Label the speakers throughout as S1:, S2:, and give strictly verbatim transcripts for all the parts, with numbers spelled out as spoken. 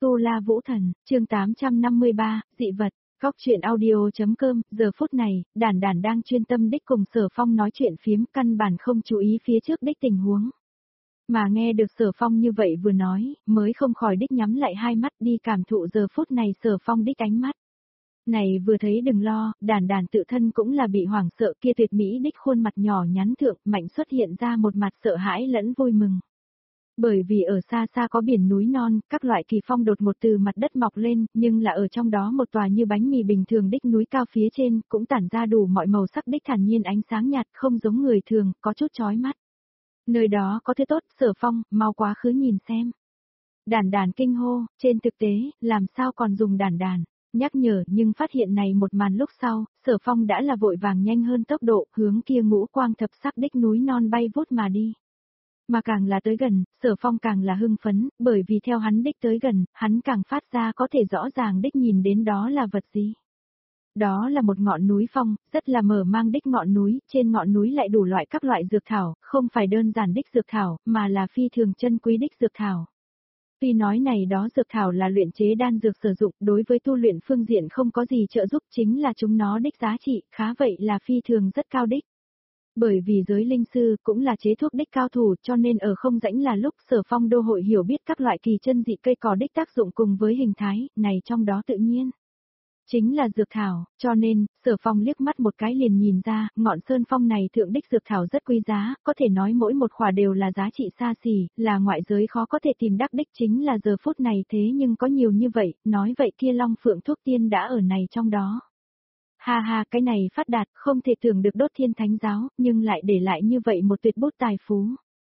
S1: Tu La Vũ Thần, chương tám trăm năm mươi ba, dị vật. Góc truyện audio.com, giờ phút này, Đản Đản đang chuyên tâm đích cùng Sở Phong nói chuyện phiếm, căn bản không chú ý phía trước đích tình huống. Mà nghe được Sở Phong như vậy vừa nói, mới không khỏi đích nhắm lại hai mắt đi cảm thụ giờ phút này Sở Phong đích ánh mắt. Này vừa thấy đừng lo, Đản Đản tự thân cũng là bị hoảng sợ, kia tuyệt mỹ đích khuôn mặt nhỏ nhắn thượng mạnh xuất hiện ra một mặt sợ hãi lẫn vui mừng. Bởi vì ở xa xa có biển núi non, các loại kỳ phong đột một từ mặt đất mọc lên, nhưng là ở trong đó một tòa như bánh mì bình thường đích núi cao phía trên, cũng tản ra đủ mọi màu sắc đích thản nhiên ánh sáng nhạt, không giống người thường, có chút chói mắt. Nơi đó có thứ tốt, Sở Phong, mau quá khứ nhìn xem. Đản Đản kinh hô, trên thực tế, làm sao còn dùng Đản Đản nhắc nhở, nhưng phát hiện này một màn lúc sau, Sở Phong đã là vội vàng nhanh hơn tốc độ, hướng kia ngũ quang thập sắc đích núi non bay vút mà đi. Mà càng là tới gần, Sở Phong càng là hưng phấn, bởi vì theo hắn đích tới gần, hắn càng phát ra có thể rõ ràng đích nhìn đến đó là vật gì. Đó là một ngọn núi phong, rất là mở mang đích ngọn núi, trên ngọn núi lại đủ loại các loại dược thảo, không phải đơn giản đích dược thảo, mà là phi thường chân quý đích dược thảo. Tuy nói này đó dược thảo là luyện chế đan dược sử dụng, đối với tu luyện phương diện không có gì trợ giúp, chính là chúng nó đích giá trị, khá vậy là phi thường rất cao đích. Bởi vì giới linh sư cũng là chế thuốc đích cao thủ, cho nên ở không rãnh là lúc Sở Phong đô hội hiểu biết các loại kỳ chân dị cây cỏ đích tác dụng cùng với hình thái, này trong đó tự nhiên chính là dược thảo, cho nên, Sở Phong liếc mắt một cái liền nhìn ra, ngọn sơn phong này thượng đích dược thảo rất quý giá, có thể nói mỗi một khỏa đều là giá trị xa xỉ, là ngoại giới khó có thể tìm đắc đích, chính là giờ phút này thế nhưng có nhiều như vậy, nói vậy kia Long Phượng thuốc tiên đã ở này trong đó. Ha ha, cái này phát đạt, không thể tưởng được đốt thiên thánh giáo, nhưng lại để lại như vậy một tuyệt bút tài phú.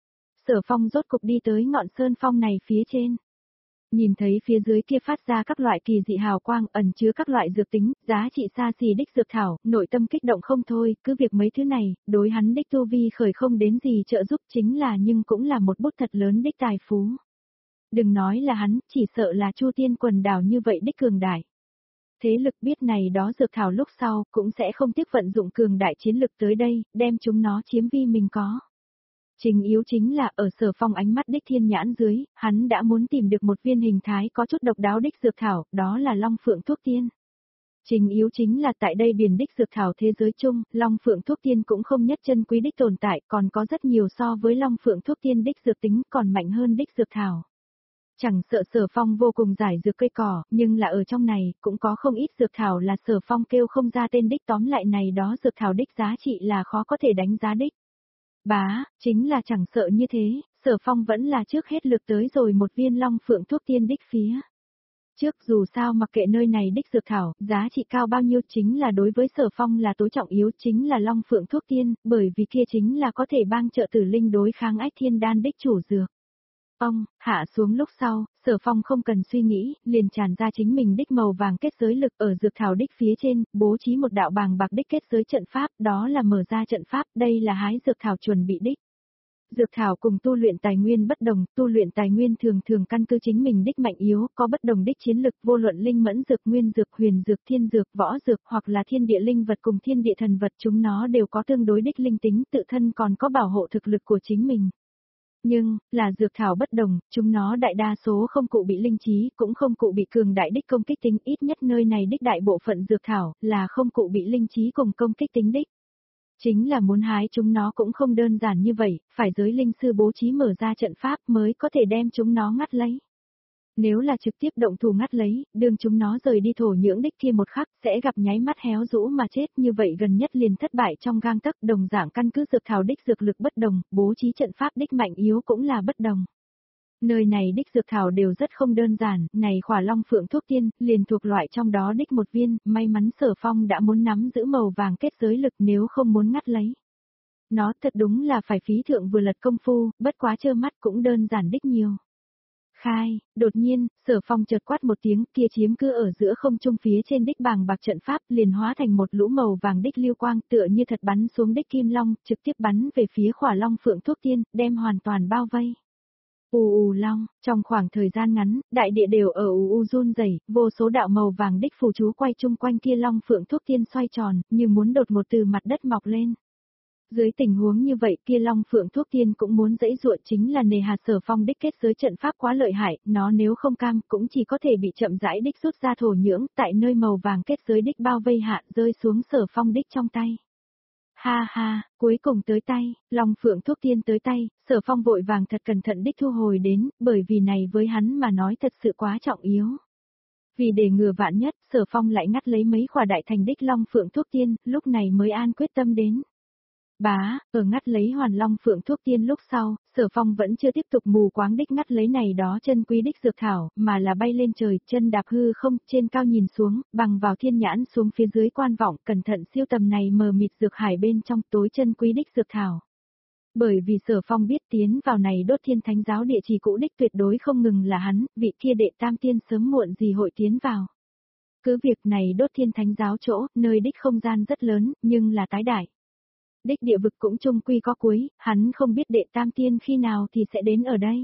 S1: Sở Phong rốt cục đi tới ngọn sơn phong này phía trên. Nhìn thấy phía dưới kia phát ra các loại kỳ dị hào quang ẩn chứa các loại dược tính, giá trị xa xỉ đích dược thảo, nội tâm kích động không thôi, cứ việc mấy thứ này, đối hắn đích tu vi khởi không đến gì trợ giúp chính là nhưng cũng là một bút thật lớn đích tài phú. Đừng nói là hắn, chỉ sợ là Chu Tiên quần đảo như vậy đích cường đại. Thế lực biết này đó dược thảo lúc sau, cũng sẽ không tiếc vận dụng cường đại chiến lực tới đây, đem chúng nó chiếm vi mình có. Trình yếu chính là ở Sở Phong ánh mắt đích thiên nhãn dưới, hắn đã muốn tìm được một viên hình thái có chút độc đáo đích dược thảo, đó là Long Phượng thuốc tiên. Trình yếu chính là tại đây biển đích dược thảo thế giới chung, Long Phượng thuốc tiên cũng không nhất chân quý đích tồn tại, còn có rất nhiều so với Long Phượng thuốc tiên đích dược tính còn mạnh hơn đích dược thảo. Chẳng sợ Sở Phong vô cùng giải dược cây cỏ, nhưng là ở trong này, cũng có không ít dược thảo là Sở Phong kêu không ra tên đích, tóm lại này đó dược thảo đích giá trị là khó có thể đánh giá đích. Bá, chính là chẳng sợ như thế, Sở Phong vẫn là trước hết lực tới rồi một viên Long Phượng thuốc tiên đích phía. Trước dù sao mặc kệ nơi này đích dược thảo, giá trị cao bao nhiêu chính là đối với Sở Phong là tối trọng yếu chính là Long Phượng thuốc tiên, bởi vì kia chính là có thể bang trợ tử linh đối kháng ách thiên đan đích chủ dược. Ông, hạ xuống lúc sau, Sở Phong không cần suy nghĩ, liền tràn ra chính mình đích màu vàng kết giới lực ở dược thảo đích phía trên, bố trí một đạo bàng bạc đích kết giới trận pháp, đó là mở ra trận pháp, đây là hái dược thảo chuẩn bị đích. Dược thảo cùng tu luyện tài nguyên bất đồng, tu luyện tài nguyên thường thường căn cứ chính mình đích mạnh yếu, có bất đồng đích chiến lực, vô luận linh mẫn dược, nguyên dược, huyền dược, thiên dược, võ dược hoặc là thiên địa linh vật cùng thiên địa thần vật, chúng nó đều có tương đối đích linh tính, tự thân còn có bảo hộ thực lực của chính mình. Nhưng, là dược thảo bất đồng, chúng nó đại đa số không cụ bị linh trí, cũng không cụ bị cường đại đích công kích tính, ít nhất nơi này đích đại bộ phận dược thảo, là không cụ bị linh trí cùng công kích tính đích. Chính là muốn hái chúng nó cũng không đơn giản như vậy, phải giới linh sư bố trí mở ra trận pháp mới có thể đem chúng nó ngắt lấy. Nếu là trực tiếp động thủ ngắt lấy, đường chúng nó rời đi thổ nhưỡng đích kia một khắc sẽ gặp nháy mắt héo rũ mà chết, như vậy gần nhất liền thất bại trong gang tấc. Đồng dạng căn cứ dược thảo đích dược lực bất đồng, bố trí trận pháp đích mạnh yếu cũng là bất đồng. Nơi này đích dược thảo đều rất không đơn giản, này khỏa Long Phượng thuốc tiên, liền thuộc loại trong đó đích một viên, may mắn Sở Phong đã muốn nắm giữ màu vàng kết giới lực nếu không muốn ngắt lấy. Nó thật đúng là phải phí thượng vừa lật công phu, bất quá trơ mắt cũng đơn giản đích nhiều. Khai, đột nhiên, Sở Phong chợt quát một tiếng, kia chiếm cứ ở giữa không trung phía trên đích bàng bạc trận pháp liền hóa thành một lũ màu vàng đích lưu quang tựa như thật bắn xuống đích kim long, trực tiếp bắn về phía khỏa Long Phượng thuốc tiên, đem hoàn toàn bao vây. Ù ù long, trong khoảng thời gian ngắn, đại địa đều ở ù ù run rẩy, vô số đạo màu vàng đích phù chú quay chung quanh kia Long Phượng thuốc tiên xoay tròn, như muốn đột một từ mặt đất mọc lên. Dưới tình huống như vậy kia Long Phượng thuốc tiên cũng muốn dãy dụa, chính là nề hà Sở Phong đích kết giới trận pháp quá lợi hại, nó nếu không cam cũng chỉ có thể bị chậm rãi đích rút ra thổ nhưỡng, tại nơi màu vàng kết giới đích bao vây hạ rơi xuống Sở Phong đích trong tay. Ha ha, cuối cùng tới tay, Long Phượng thuốc tiên tới tay, Sở Phong vội vàng thật cẩn thận đích thu hồi đến, bởi vì này với hắn mà nói thật sự quá trọng yếu. Vì để ngừa vạn nhất, Sở Phong lại ngắt lấy mấy khỏa đại thành đích Long Phượng thuốc tiên, lúc này mới an quyết tâm đến. Bá, ở ngắt lấy hoàn Long Phượng thuốc tiên lúc sau, Sở Phong vẫn chưa tiếp tục mù quáng đích ngắt lấy này đó chân quý đích dược thảo, mà là bay lên trời, chân đạp hư không, trên cao nhìn xuống, bằng vào thiên nhãn xuống phía dưới quan vọng, cẩn thận siêu tầm này mờ mịt dược hải bên trong tối chân quý đích dược thảo. Bởi vì Sở Phong biết tiến vào này đốt thiên thánh giáo địa chỉ cũ đích tuyệt đối không ngừng là hắn, vị kia đệ tam tiên sớm muộn gì hội tiến vào. Cứ việc này đốt thiên thánh giáo chỗ, nơi đích không gian rất lớn, nhưng là tái đại. Đích địa vực cũng chung quy có cuối, hắn không biết đệ tam tiên khi nào thì sẽ đến ở đây.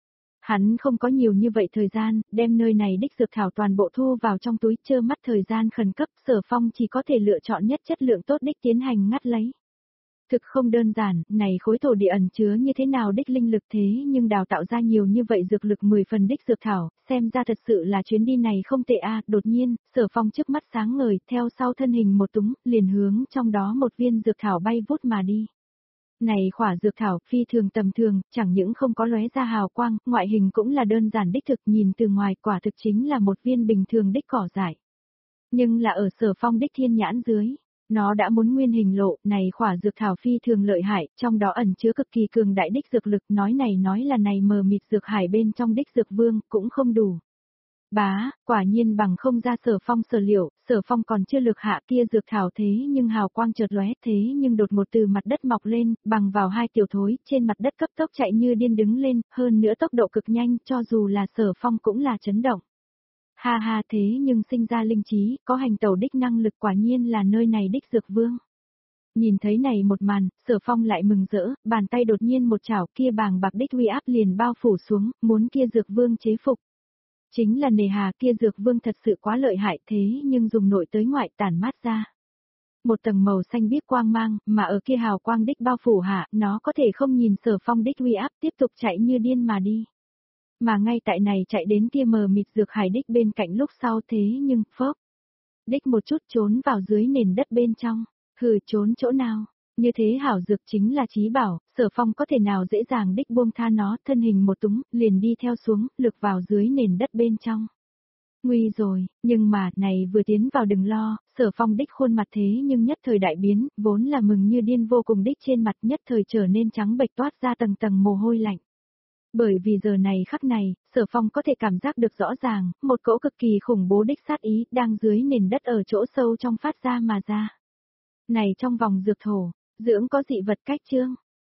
S1: Hắn không có nhiều như vậy thời gian, đem nơi này đích dược thảo toàn bộ thu vào trong túi, trơ mắt thời gian khẩn cấp, Sở Phong chỉ có thể lựa chọn nhất chất lượng tốt đích tiến hành ngắt lấy. Thực không đơn giản, này khối thổ địa ẩn chứa như thế nào đích linh lực thế nhưng đào tạo ra nhiều như vậy dược lực mười phần đích dược thảo, xem ra thật sự là chuyến đi này không tệ a. Đột nhiên, Sở Phong trước mắt sáng ngời, theo sau thân hình một túng, liền hướng trong đó một viên dược thảo bay vút mà đi. Này khỏa dược thảo phi thường tầm thường, chẳng những không có lóe ra hào quang, ngoại hình cũng là đơn giản đích thực, nhìn từ ngoài quả thực chính là một viên bình thường đích cỏ dại. Nhưng là ở Sở Phong đích thiên nhãn dưới, nó đã muốn nguyên hình lộ, này khỏa dược thảo phi thường lợi hại, trong đó ẩn chứa cực kỳ cường đại đích dược lực, nói này nói là này mờ mịt dược hải bên trong đích dược vương, cũng không đủ. Bá, quả nhiên bằng không ra Sở Phong sở liệu, Sở Phong còn chưa lược hạ kia dược thảo thế nhưng hào quang chợt lóe thế nhưng đột một từ mặt đất mọc lên, bằng vào hai tiểu thối, trên mặt đất cấp tốc chạy như điên đứng lên, hơn nữa tốc độ cực nhanh, cho dù là Sở Phong cũng là chấn động. Ha ha, thế nhưng sinh ra linh trí, có hành tẩu đích năng lực, quả nhiên là nơi này đích dược vương. Nhìn thấy này một màn, Sở Phong lại mừng rỡ, bàn tay đột nhiên một chảo, kia bàng bạc đích uy áp liền bao phủ xuống, muốn kia dược vương chế phục. Chính là nề hà, kia dược vương thật sự quá lợi hại thế nhưng dùng nội tới ngoại tản mát ra. Một tầng màu xanh biếc quang mang, mà ở kia hào quang đích bao phủ hạ, nó có thể không nhìn Sở Phong đích uy áp, tiếp tục chạy như điên mà đi. Mà ngay tại này chạy đến kia mờ mịt dược hải đích bên cạnh lúc sau thế nhưng, phốc. Đích một chút trốn vào dưới nền đất bên trong, hừ trốn chỗ nào, như thế hảo dược chính là chí bảo, Sở Phong có thể nào dễ dàng đích buông tha nó, thân hình một túng, liền đi theo xuống, lực vào dưới nền đất bên trong. Nguy rồi, nhưng mà, này vừa tiến vào đừng lo, Sở Phong đích khuôn mặt thế nhưng nhất thời đại biến, vốn là mừng như điên vô cùng đích trên mặt nhất thời trở nên trắng bệch toát ra tầng tầng mồ hôi lạnh. Bởi vì giờ này khắc này, Sở Phong có thể cảm giác được rõ ràng, một cỗ cực kỳ khủng bố đích sát ý đang dưới nền đất ở chỗ sâu trong phát ra mà ra. Này trong vòng dược thổ, dưỡng có dị vật cách chương.